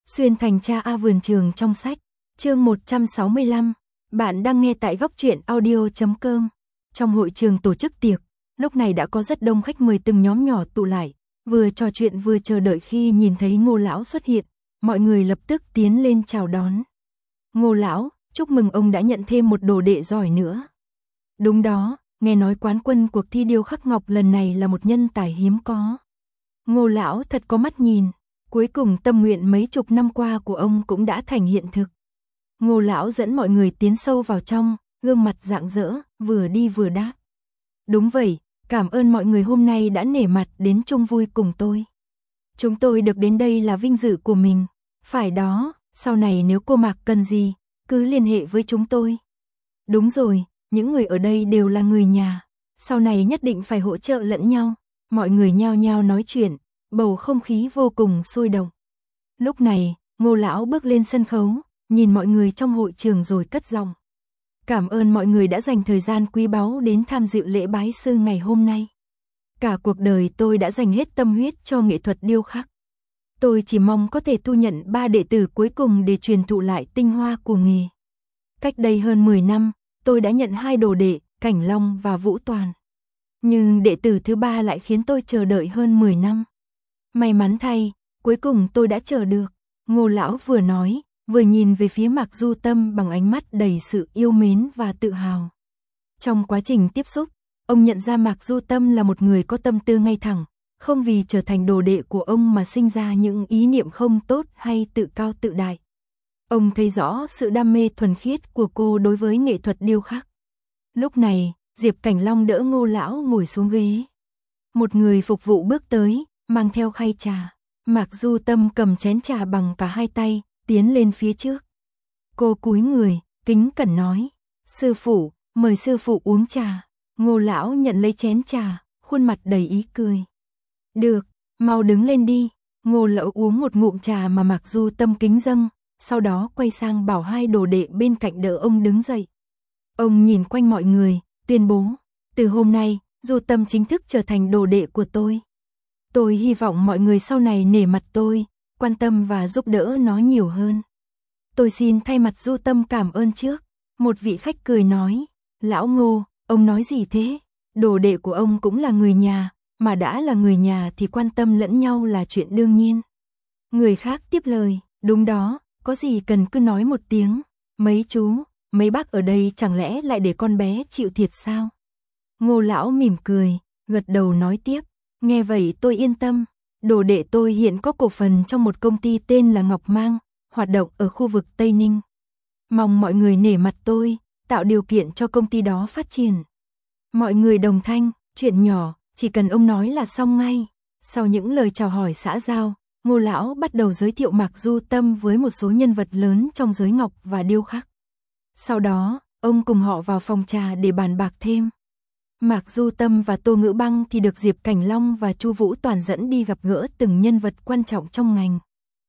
Xuyên thành cha A vườn trường trong sách, chương 165, bạn đang nghe tại góc truyện audio.com. Trong hội trường tổ chức tiệc, lúc này đã có rất đông khách mời từng nhóm nhỏ tụ lại, vừa trò chuyện vừa chờ đợi khi nhìn thấy Ngô lão xuất hiện, mọi người lập tức tiến lên chào đón. Ngô lão, chúc mừng ông đã nhận thêm một đồ đệ giỏi nữa. Đúng đó, nghe nói quán quân cuộc thi điêu khắc ngọc lần này là một nhân tài hiếm có. Ngô lão thật có mắt nhìn. Cuối cùng tâm nguyện mấy chục năm qua của ông cũng đã thành hiện thực. Ngô lão dẫn mọi người tiến sâu vào trong, gương mặt rạng rỡ, vừa đi vừa đáp. Đúng vậy, cảm ơn mọi người hôm nay đã nể mặt đến chung vui cùng tôi. Chúng tôi được đến đây là vinh dự của mình. Phải đó, sau này nếu cô Mạc cần gì, cứ liên hệ với chúng tôi. Đúng rồi, những người ở đây đều là người nhà. Sau này nhất định phải hỗ trợ lẫn nhau. Mọi người nhao nhao nói chuyện. Bầu không khí vô cùng sôi động. Lúc này, Ngô lão bước lên sân khấu, nhìn mọi người trong hội trường rồi cất giọng. Cảm ơn mọi người đã dành thời gian quý báu đến tham dự lễ bái sư ngày hôm nay. Cả cuộc đời tôi đã dành hết tâm huyết cho nghệ thuật điêu khắc. Tôi chỉ mong có thể thu nhận 3 đệ tử cuối cùng để truyền thụ lại tinh hoa của nghề. Cách đây hơn 10 năm, tôi đã nhận 2 đồ đệ, Cảnh Long và Vũ Toàn. Nhưng đệ tử thứ 3 lại khiến tôi chờ đợi hơn 10 năm. May mắn thay, cuối cùng tôi đã chờ được. Ngô lão vừa nói, vừa nhìn về phía Mạc Du Tâm bằng ánh mắt đầy sự yêu mến và tự hào. Trong quá trình tiếp xúc, ông nhận ra Mạc Du Tâm là một người có tâm tư ngay thẳng, không vì trở thành đồ đệ của ông mà sinh ra những ý niệm không tốt hay tự cao tự đại. Ông thấy rõ sự đam mê thuần khiết của cô đối với nghệ thuật điêu khắc. Lúc này, Diệp Cảnh Long đỡ Ngô lão ngồi xuống ghế. Một người phục vụ bước tới, mang theo khay trà. Mạc Du Tâm cầm chén trà bằng cả hai tay, tiến lên phía trước. Cô cúi người, kính cẩn nói, sư phụ, mời sư phụ uống trà. Ngô lão nhận lấy chén trà, khuôn mặt đầy ý cười. Được, mau đứng lên đi. Ngô lão uống một ngụm trà mà Mạc Du Tâm kính dâng, sau đó quay sang bảo 2 đồ đệ bên cạnh đỡ ông đứng dậy. Ông nhìn quanh mọi người, tuyên bố, từ hôm nay, Du Tâm chính thức trở thành đồ đệ của tôi. Tôi hy vọng mọi người sau này nể mặt tôi, quan tâm và giúp đỡ nó nhiều hơn. Tôi xin thay mặt Du Tâm cảm ơn trước. Một vị khách cười nói, lão Ngô, ông nói gì thế? Đồ đệ của ông cũng là người nhà, mà đã là người nhà thì quan tâm lẫn nhau là chuyện đương nhiên. Người khác tiếp lời, đúng đó, có gì cần cứ nói một tiếng. Mấy chú, mấy bác ở đây chẳng lẽ lại để con bé chịu thiệt sao? Ngô lão mỉm cười, gật đầu nói tiếp. Nghe vậy tôi yên tâm, đồ đệ tôi hiện có cổ phần trong một công ty tên là Ngọc Mang, hoạt động ở khu vực Tây Ninh. Mong mọi người nể mặt tôi, tạo điều kiện cho công ty đó phát triển. Mọi người đồng thanh, chuyện nhỏ, chỉ cần ông nói là xong ngay. Sau những lời chào hỏi xã giao, Ngô lão bắt đầu giới thiệu Mạc Du Tâm với một số nhân vật lớn trong giới ngọc và điêu khắc. Sau đó, ông cùng họ vào phòng trà để bàn bạc thêm. Mạc Du Tâm và Tô Ngữ Băng thì được Diệp Cảnh Long và Chu Vũ Toàn dẫn đi gặp gỡ từng nhân vật quan trọng trong ngành.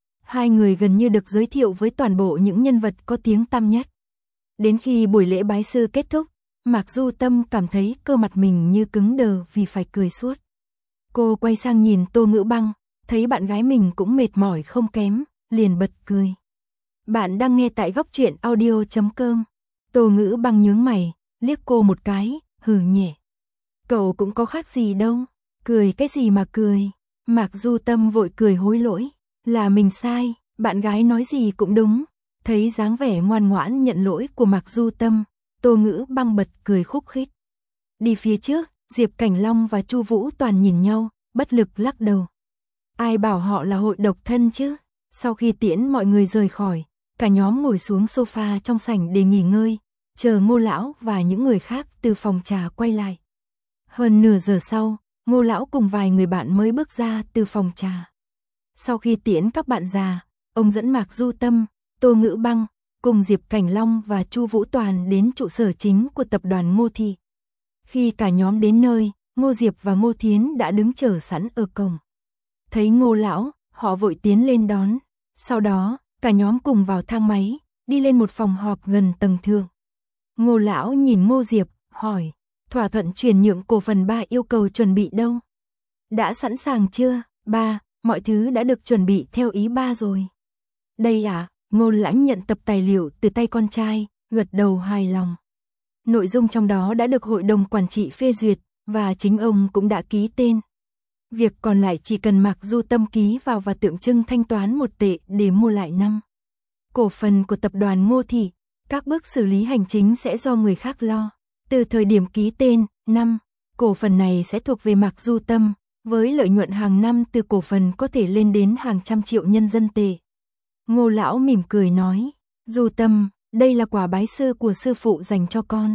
2 người gần như được giới thiệu với toàn bộ những nhân vật có tiếng tăm nhất. Đến khi buổi lễ bái sư kết thúc, Mạc Du Tâm cảm thấy cơ mặt mình như cứng đờ vì phải cười suốt. Cô quay sang nhìn Tô Ngữ Băng, thấy bạn gái mình cũng mệt mỏi không kém, liền bật cười. Bạn đang nghe tại góc truyện audio.com. Tô Ngữ Băng nhướng mày, liếc cô một cái, hừ nhẹ. Cậu cũng có khác gì đâu, cười cái gì mà cười. Mạc Du Tâm vội cười hối lỗi, là mình sai, bạn gái nói gì cũng đúng. Thấy dáng vẻ ngoan ngoãn nhận lỗi của Mạc Du Tâm, Tô Ngữ Băng bật cười khúc khích. Đi phía trước, Diệp Cảnh Long và Chu Vũ Toàn nhìn nhau, bất lực lắc đầu. Ai bảo họ là hội độc thân chứ? Sau khi tiễn mọi người rời khỏi, cả nhóm ngồi xuống sofa trong sảnh để nghỉ ngơi, chờ Ngô lão và những người khác từ phòng trà quay lại. Hơn nửa giờ sau, Ngô lão cùng vài người bạn mới bước ra từ phòng trà. Sau khi tiễn các bạn già, ông dẫn Mạc Du Tâm, Tô Ngữ Băng, cùng Diệp Cảnh Long và Chu Vũ Toàn đến trụ sở chính của tập đoàn Ngô Thị. Khi cả nhóm đến nơi, Ngô Diệp và Ngô Thiến đã đứng chờ sẵn ở cổng. Thấy Ngô lão, họ vội tiến lên đón. Sau đó, cả nhóm cùng vào thang máy, đi lên một phòng họp gần tầng thượng. Ngô lão nhìn Ngô Diệp, hỏi, thỏa thuận chuyển nhượng cổ phần 3 yêu cầu chuẩn bị đâu? Đã sẵn sàng chưa, ba? Mọi thứ đã được chuẩn bị theo ý ba rồi. Đây à, Ngô Lãnh nhận tập tài liệu từ tay con trai, gật đầu hài lòng. Nội dung trong đó đã được hội đồng quản trị phê duyệt, và chính ông cũng đã ký tên. Việc còn lại chỉ cần Mạc Du Tâm ký vào và tượng trưng thanh toán 1 tệ để mua lại 5 cổ phần của tập đoàn Ngô Thị. Các bước xử lý hành chính sẽ do người khác lo. Từ thời điểm ký tên, 5 cổ phần này sẽ thuộc về Mạc Du Tâm, với lợi nhuận hàng năm từ cổ phần có thể lên đến hàng trăm triệu nhân dân tệ. Ngô lão mỉm cười nói, Du Tâm, đây là quà bái sư của sư phụ dành cho con.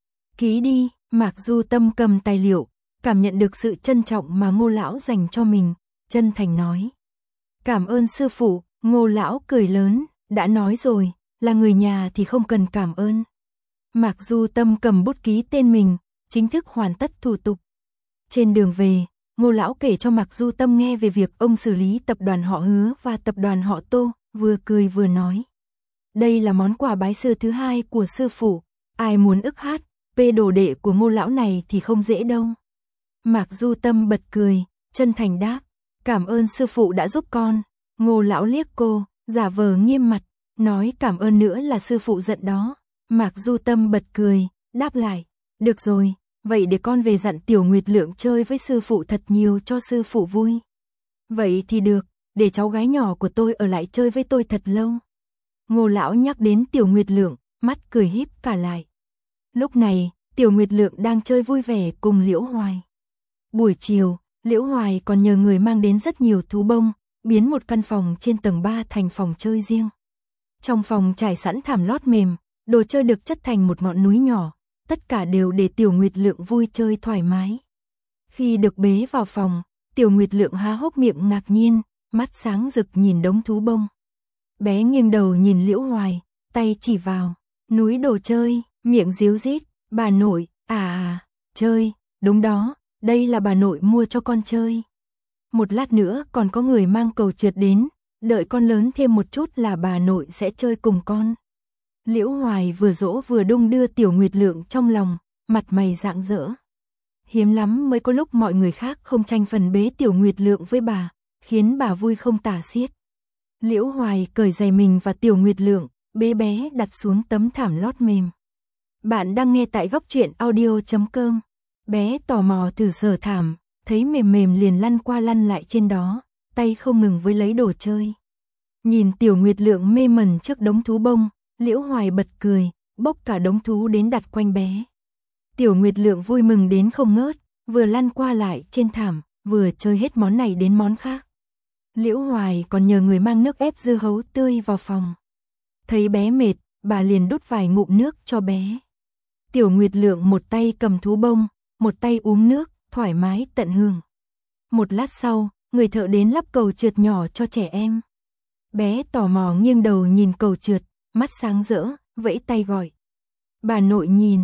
Ký đi. Mạc Du Tâm cầm tài liệu, cảm nhận được sự trân trọng mà Ngô lão dành cho mình, chân thành nói. Cảm ơn sư phụ. Ngô lão cười lớn, đã nói rồi, là người nhà thì không cần cảm ơn. Mạc Du Tâm cầm bút ký tên mình, chính thức hoàn tất thủ tục. Trên đường về, Ngô lão kể cho Mạc Du Tâm nghe về việc ông xử lý tập đoàn họ Hứa và tập đoàn họ Tô, vừa cười vừa nói. Đây là món quà bái sư thứ 2 của sư phụ, ai muốn ức hát, đồ đệ của Ngô lão này thì không dễ đâu. Mạc Du Tâm bật cười, chân thành đáp, cảm ơn sư phụ đã giúp con. Ngô lão liếc cô, giả vờ nghiêm mặt, nói cảm ơn nữa là sư phụ giận đó. Mạc Du Tâm bật cười, đáp lại, được rồi, vậy để con về dặn Tiểu Nguyệt Lượng chơi với sư phụ thật nhiều cho sư phụ vui. Vậy thì được, để cháu gái nhỏ của tôi ở lại chơi với tôi thật lâu. Ngô lão nhắc đến Tiểu Nguyệt Lượng, mắt cười híp cả lại. Lúc này, Tiểu Nguyệt Lượng đang chơi vui vẻ cùng Liễu Hoài. Buổi chiều, Liễu Hoài còn nhờ người mang đến rất nhiều thú bông, biến một căn phòng trên tầng 3 thành phòng chơi riêng. Trong phòng trải sẵn thảm lót mềm, đồ chơi được chất thành một ngọn núi nhỏ, tất cả đều để Tiểu Nguyệt Lượng vui chơi thoải mái. Khi được bế vào phòng, Tiểu Nguyệt Lượng há hốc miệng ngạc nhiên, mắt sáng rực nhìn đống thú bông. Bé nghiêng đầu nhìn Liễu Hoài, tay chỉ vào núi đồ chơi, miệng díu dít, bà nội, chơi, đúng đó, đây là bà nội mua cho con chơi. Một lát nữa còn có người mang cầu trượt đến, đợi con lớn thêm một chút là bà nội sẽ chơi cùng con. Liễu Hoài vừa dỗ vừa đung đưa Tiểu Nguyệt Lượng trong lòng, mặt mày rạng rỡ. Hiếm lắm mới có lúc mọi người khác không tranh phần bế Tiểu Nguyệt Lượng với bà, khiến bà vui không tả xiết. Liễu Hoài cởi giày mình và Tiểu Nguyệt Lượng, bế bé đặt xuống tấm thảm lót mềm. Bạn đang nghe tại goctruyện.audio.com. Bé tò mò thử sờ thảm, thấy mềm mềm liền lăn qua lăn lại trên đó, tay không ngừng với lấy đồ chơi. Nhìn Tiểu Nguyệt Lượng mê mẩn trước đống thú bông, Liễu Hoài bật cười, bốc cả đống thú đến đặt quanh bé. Tiểu Nguyệt Lượng vui mừng đến không ngớt, vừa lăn qua lại trên thảm, vừa chơi hết món này đến món khác. Liễu Hoài còn nhờ người mang nước ép dưa hấu tươi vào phòng. Thấy bé mệt, bà liền đút vài ngụm nước cho bé. Tiểu Nguyệt Lượng một tay cầm thú bông, một tay uống nước, thoải mái tận hưởng. Một lát sau, người thợ đến lắp cầu trượt nhỏ cho trẻ em. Bé tò mò nghiêng đầu nhìn cầu trượt, mắt sáng rỡ, vẫy tay gọi. Bà nội nhìn,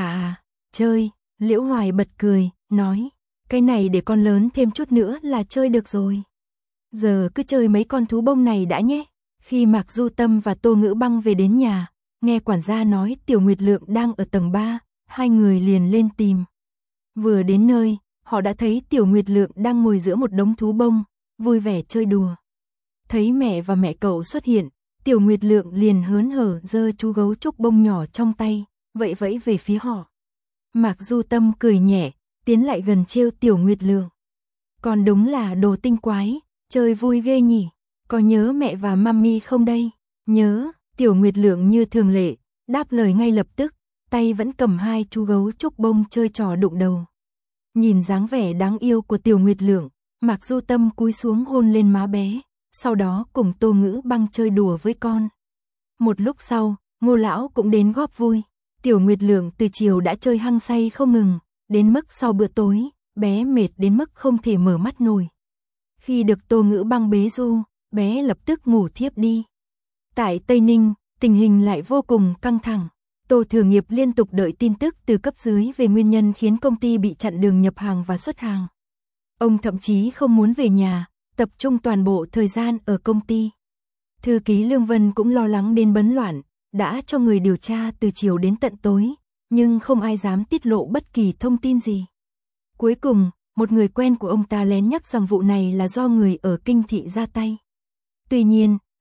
chơi. Liễu Hoài bật cười, nói, cái này để con lớn thêm chút nữa là chơi được rồi. Giờ cứ chơi mấy con thú bông này đã nhé. Khi Mạc Du Tâm và Tô Ngữ Băng về đến nhà, nghe quản gia nói Tiểu Nguyệt Lượng đang ở tầng 3, hai người liền lên tìm. Vừa đến nơi, họ đã thấy Tiểu Nguyệt Lượng đang ngồi giữa một đống thú bông, vui vẻ chơi đùa. Thấy mẹ và mẹ cậu xuất hiện, Tiểu Nguyệt Lượng liền hớn hở giơ chú gấu trúc bông nhỏ trong tay, vẫy vẫy về phía họ. Mạc Du Tâm cười nhẹ, tiến lại gần trêu Tiểu Nguyệt Lượng. Còn đúng là đồ tinh quái, chơi vui ghê nhỉ, có nhớ mẹ và mami không đây? Nhớ. Tiểu Nguyệt Lượng như thường lệ, đáp lời ngay lập tức, tay vẫn cầm hai chú gấu trúc bông chơi trò đụng đầu. Nhìn dáng vẻ đáng yêu của Tiểu Nguyệt Lượng, Mạc Du Tâm cúi xuống hôn lên má bé, sau đó cùng Tô Ngữ Băng chơi đùa với con. Một lúc sau, Ngô lão cũng đến góp vui. Tiểu Nguyệt Lượng từ chiều đã chơi hăng say không ngừng, đến mức sau bữa tối, bé mệt đến mức không thể mở mắt nổi. Khi được Tô Ngữ Băng bế du, bé lập tức ngủ thiếp đi. Tại Tây Ninh, tình hình lại vô cùng căng thẳng. Tô Thừa Nghiệp liên tục đợi tin tức từ cấp dưới về nguyên nhân khiến công ty bị chặn đường nhập hàng và xuất hàng. Ông thậm chí không muốn về nhà, tập trung toàn bộ thời gian ở công ty. Thư ký Lương Vân cũng lo lắng đến bấn loạn, đã cho người điều tra từ chiều đến tận tối, nhưng không ai dám tiết lộ bất kỳ thông tin gì. Cuối cùng, một người quen của ông ta lén nhắc rằng vụ này là do người ở Kinh Thị ra tay. Tuy nhiên,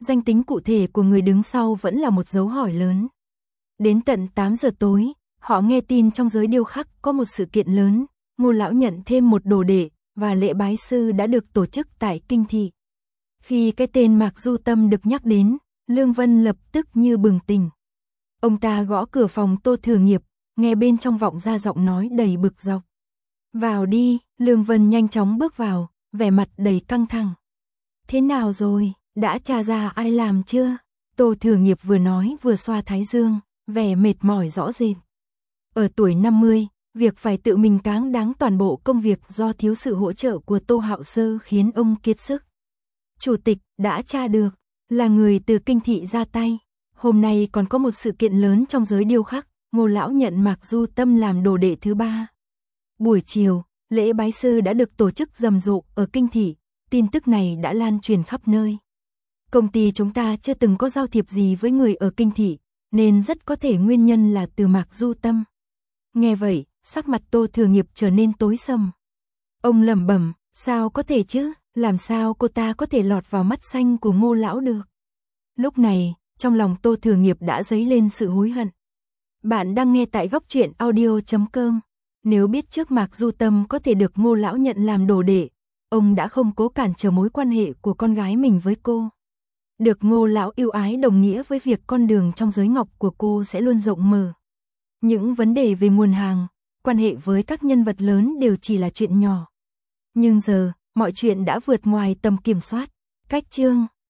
danh tính cụ thể của người đứng sau vẫn là một dấu hỏi lớn. Đến tận 8 giờ tối, họ nghe tin trong giới điêu khắc có một sự kiện lớn, Ngô lão nhận thêm một đồ đệ, và lễ bái sư đã được tổ chức tại Kinh Thị. Khi cái tên Mạc Du Tâm được nhắc đến, Lương Vân lập tức như bừng tỉnh. Ông ta gõ cửa phòng Tô Thừa Nghiệp, nghe bên trong vọng ra giọng nói đầy bực dọc. Vào đi, Lương Vân nhanh chóng bước vào, vẻ mặt đầy căng thẳng. Thế nào rồi, đã tra ra ai làm chưa? Tô Thừa Nghiệp vừa nói vừa xoa thái dương, vẻ mệt mỏi rõ rệt. Ở tuổi 50, việc phải tự mình cáng đáng toàn bộ công việc do thiếu sự hỗ trợ của Tô Hạo Sơ khiến ông kiệt sức. Chủ tịch đã tra được, là người từ Kinh Thị ra tay. Hôm nay còn có một sự kiện lớn trong giới điêu khắc, Ngô lão nhận Mạc Du Tâm làm đồ đệ thứ 3. Buổi chiều, lễ bái sư đã được tổ chức rầm rộ ở Kinh Thị, tin tức này đã lan truyền khắp nơi. Công ty chúng ta chưa từng có giao thiệp gì với người ở Kinh Thị, nên rất có thể nguyên nhân là từ Mạc Du Tâm. Nghe vậy, sắc mặt Tô Thừa Nghiệp trở nên tối sầm. Ông lẩm bẩm, sao có thể chứ, làm sao cô ta có thể lọt vào mắt xanh của Ngô lão được. Lúc này, trong lòng Tô Thừa Nghiệp đã dấy lên sự hối hận. Bạn đang nghe tại góc truyện audio.com. Nếu biết trước Mạc Du Tâm có thể được Ngô lão nhận làm đồ đệ, ông đã không cố cản trở mối quan hệ của con gái mình với cô. Được Ngô lão yêu ái đồng nghĩa với việc con đường trong giới ngọc của cô sẽ luôn rộng mở. Những vấn đề về nguồn hàng, quan hệ với các nhân vật lớn đều chỉ là chuyện nhỏ. Nhưng giờ, mọi chuyện đã vượt ngoài tầm kiểm soát. Cách chương